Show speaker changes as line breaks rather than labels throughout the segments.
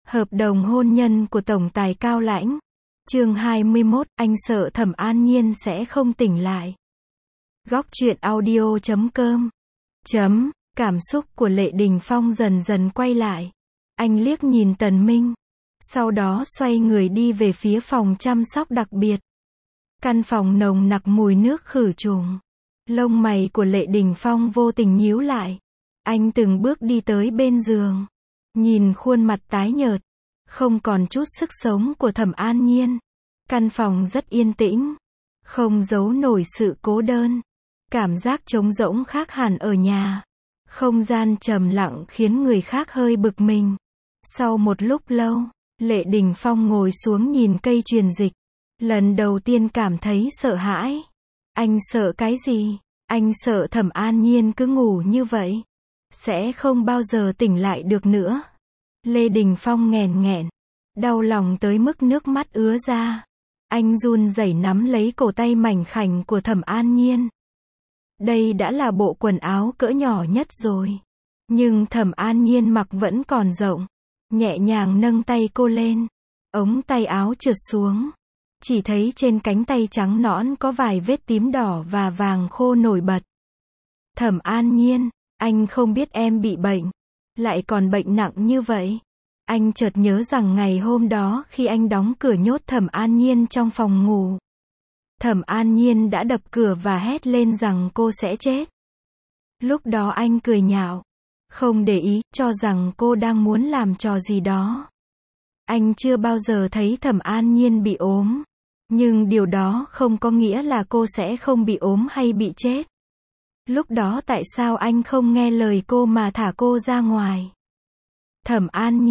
Hợp đồng hôn nhân của tổng tài Cao Lãnh. Chương 21, anh sợ Thẩm An Nhiên sẽ không tỉnh lại. Góc truyện audio.com. Cảm xúc của Lệ Đình Phong dần dần quay lại. Anh liếc nhìn Tần Minh. Sau đó xoay người đi về phía phòng chăm sóc đặc biệt. Căn phòng nồng nặc mùi nước khử trùng. Lông mày của Lệ Đình Phong vô tình nhíu lại. Anh từng bước đi tới bên giường. Nhìn khuôn mặt tái nhợt, không còn chút sức sống của Thẩm An Nhiên. Căn phòng rất yên tĩnh, không giấu nổi sự cố đơn. Cảm giác trống rỗng khác hẳn ở nhà. Không gian trầm lặng khiến người khác hơi bực mình. Sau một lúc lâu, Lệ Đình Phong ngồi xuống nhìn cây truyền dịch. Lần đầu tiên cảm thấy sợ hãi. Anh sợ cái gì? Anh sợ Thẩm An Nhiên cứ ngủ như vậy, sẽ không bao giờ tỉnh lại được nữa. Lê Đình Phong nghẹn nghẹn, đau lòng tới mức nước mắt ứa ra. Anh run rẩy nắm lấy cổ tay mảnh khảnh của Thẩm An Nhiên. Đây đã là bộ quần áo cỡ nhỏ nhất rồi. Nhưng Thẩm An Nhiên mặc vẫn còn rộng. Nhẹ nhàng nâng tay cô lên. Ống tay áo trượt xuống. Chỉ thấy trên cánh tay trắng nõn có vài vết tím đỏ và vàng khô nổi bật. Thẩm An Nhiên, anh không biết em bị bệnh. Lại còn bệnh nặng như vậy. Anh chợt nhớ rằng ngày hôm đó khi anh đóng cửa nhốt Thẩm An Nhiên trong phòng ngủ. Thẩm An Nhiên đã đập cửa và hét lên rằng cô sẽ chết. Lúc đó anh cười nhạo. Không để ý, cho rằng cô đang muốn làm trò gì đó. Anh chưa bao giờ thấy Thẩm An Nhiên bị ốm. Nhưng điều đó không có nghĩa là cô sẽ không bị ốm hay bị chết. Lúc đó tại sao anh không nghe lời cô mà thả cô ra ngoài? Thẩm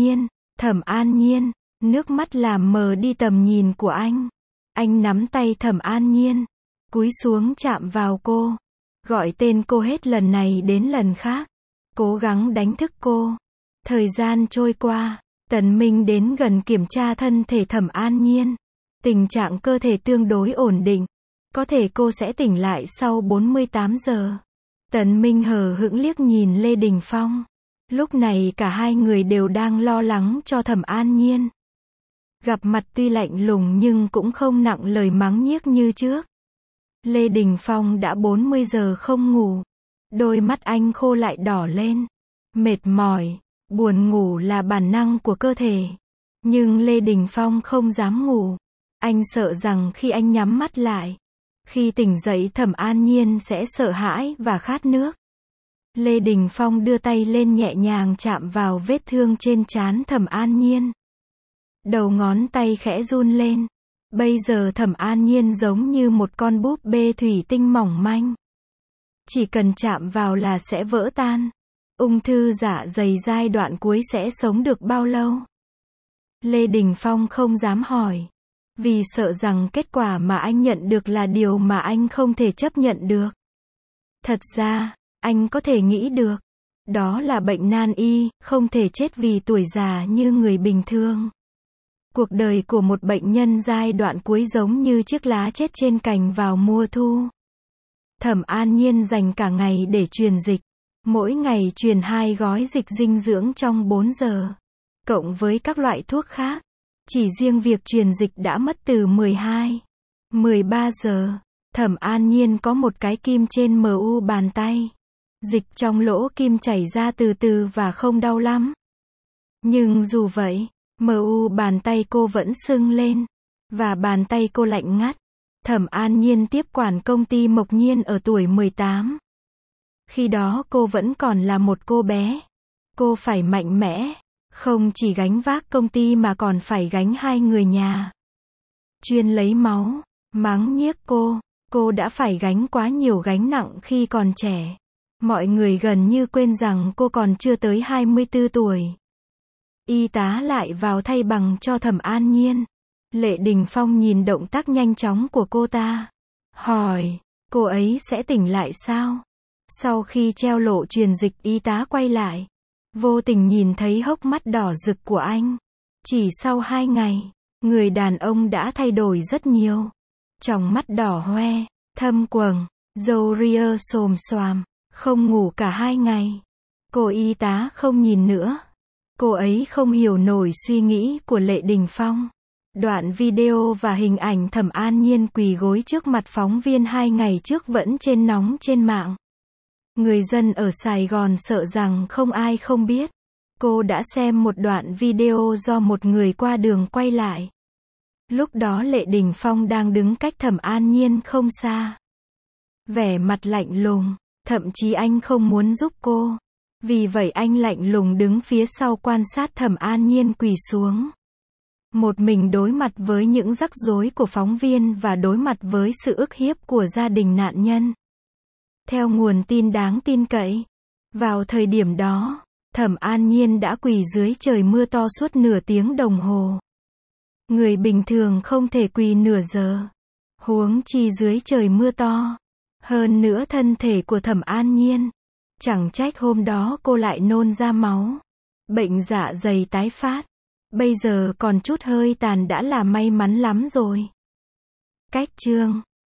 An Nhiên, nước mắt làm mờ đi tầm nhìn của anh. Anh nắm tay Thẩm An Nhiên, cúi xuống chạm vào cô, gọi tên cô hết lần này đến lần khác, cố gắng đánh thức cô. Thời gian trôi qua, Tần Minh đến gần kiểm tra thân thể Thẩm An Nhiên. Tình trạng cơ thể tương đối ổn định, có thể cô sẽ tỉnh lại sau 48 giờ. Tần Minh hờ hững liếc nhìn Lê Đình Phong. Lúc này cả hai người đều đang lo lắng cho Thẩm An Nhiên. Gặp mặt tuy lạnh lùng nhưng cũng không nặng lời mắng nhiếc như trước. Lê Đình Phong đã 40 giờ không ngủ. Đôi mắt anh khô lại đỏ lên. Mệt mỏi, buồn ngủ là bản năng của cơ thể. Nhưng Lê Đình Phong không dám ngủ. Anh sợ rằng khi anh nhắm mắt lại, khi tỉnh dậy Thẩm An Nhiên sẽ sợ hãi và khát nước. Lê Đình Phong đưa tay lên nhẹ nhàng chạm vào vết thương trên trán Thẩm An Nhiên. Đầu ngón tay khẽ run lên. Bây giờ Thẩm An Nhiên giống như một con búp bê thủy tinh mỏng manh. Chỉ cần chạm vào là sẽ vỡ tan. Ung thư dạ dày giai đoạn cuối sẽ sống được bao lâu? Lê Đình Phong không dám hỏi. Vì sợ rằng kết quả mà anh nhận được là điều mà anh không thể chấp nhận được. Thật ra, anh có thể nghĩ được. Đó là bệnh nan y, không thể chết vì tuổi già như người bình thường. Cuộc đời của một bệnh nhân giai đoạn cuối giống như chiếc lá chết trên cành vào mùa thu. Thẩm An Nhiên dành cả ngày để truyền dịch. Mỗi ngày truyền 2 gói dịch dinh dưỡng trong 4 giờ. Cộng với các loại thuốc khác. Chỉ riêng việc truyền dịch đã mất từ 13 giờ. Thẩm An Nhiên có một cái kim trên mu bàn tay. Dịch trong lỗ kim chảy ra từ từ và không đau lắm. Nhưng dù vậy, mu bàn tay cô vẫn sưng lên. Và bàn tay cô lạnh ngắt. Thẩm An Nhiên tiếp quản công ty Mộc Nhiên ở tuổi 18. Khi đó cô vẫn còn là một cô bé. Cô phải mạnh mẽ. Không chỉ gánh vác công ty mà còn phải gánh 2 người nhà. Chuyên lấy máu, mắng nhiếc cô đã phải gánh quá nhiều gánh nặng khi còn trẻ. Mọi người gần như quên rằng cô còn chưa tới 24 tuổi. Y tá lại vào thay bằng cho Thẩm An Nhiên. Lệ Đình Phong nhìn động tác nhanh chóng của cô ta. Hỏi, cô ấy sẽ tỉnh lại sao? Sau khi treo lộ truyền dịch y tá quay lại. Vô tình nhìn thấy hốc mắt đỏ rực của anh. Chỉ sau 2 ngày, người đàn ông đã thay đổi rất nhiều. Tròng mắt đỏ hoe, thâm quầng, râu ria xồm xoàm, không ngủ cả 2 ngày. Cô y tá không nhìn nữa. Cô ấy không hiểu nổi suy nghĩ của Lệ Đình Phong. Đoạn video và hình ảnh Thẩm An Nhiên quỳ gối trước mặt phóng viên 2 ngày trước vẫn trên nóng trên mạng. Người dân ở Sài Gòn sợ rằng không ai không biết. Cô đã xem một đoạn video do một người qua đường quay lại. Lúc đó Lệ Đình Phong đang đứng cách Thẩm An Nhiên không xa. Vẻ mặt lạnh lùng, thậm chí anh không muốn giúp cô. Vì vậy anh lạnh lùng đứng phía sau quan sát Thẩm An Nhiên quỳ xuống. Một mình đối mặt với những rắc rối của phóng viên và đối mặt với sự ức hiếp của gia đình nạn nhân. Theo nguồn tin đáng tin cậy, vào thời điểm đó, Thẩm An Nhiên đã quỳ dưới trời mưa to suốt nửa tiếng đồng hồ. Người bình thường không thể quỳ nửa giờ, huống chi dưới trời mưa to. Hơn nữa thân thể của Thẩm An Nhiên, chẳng trách hôm đó cô lại nôn ra máu. Bệnh dạ dày tái phát. Bây giờ còn chút hơi tàn đã là may mắn lắm rồi. Cách chương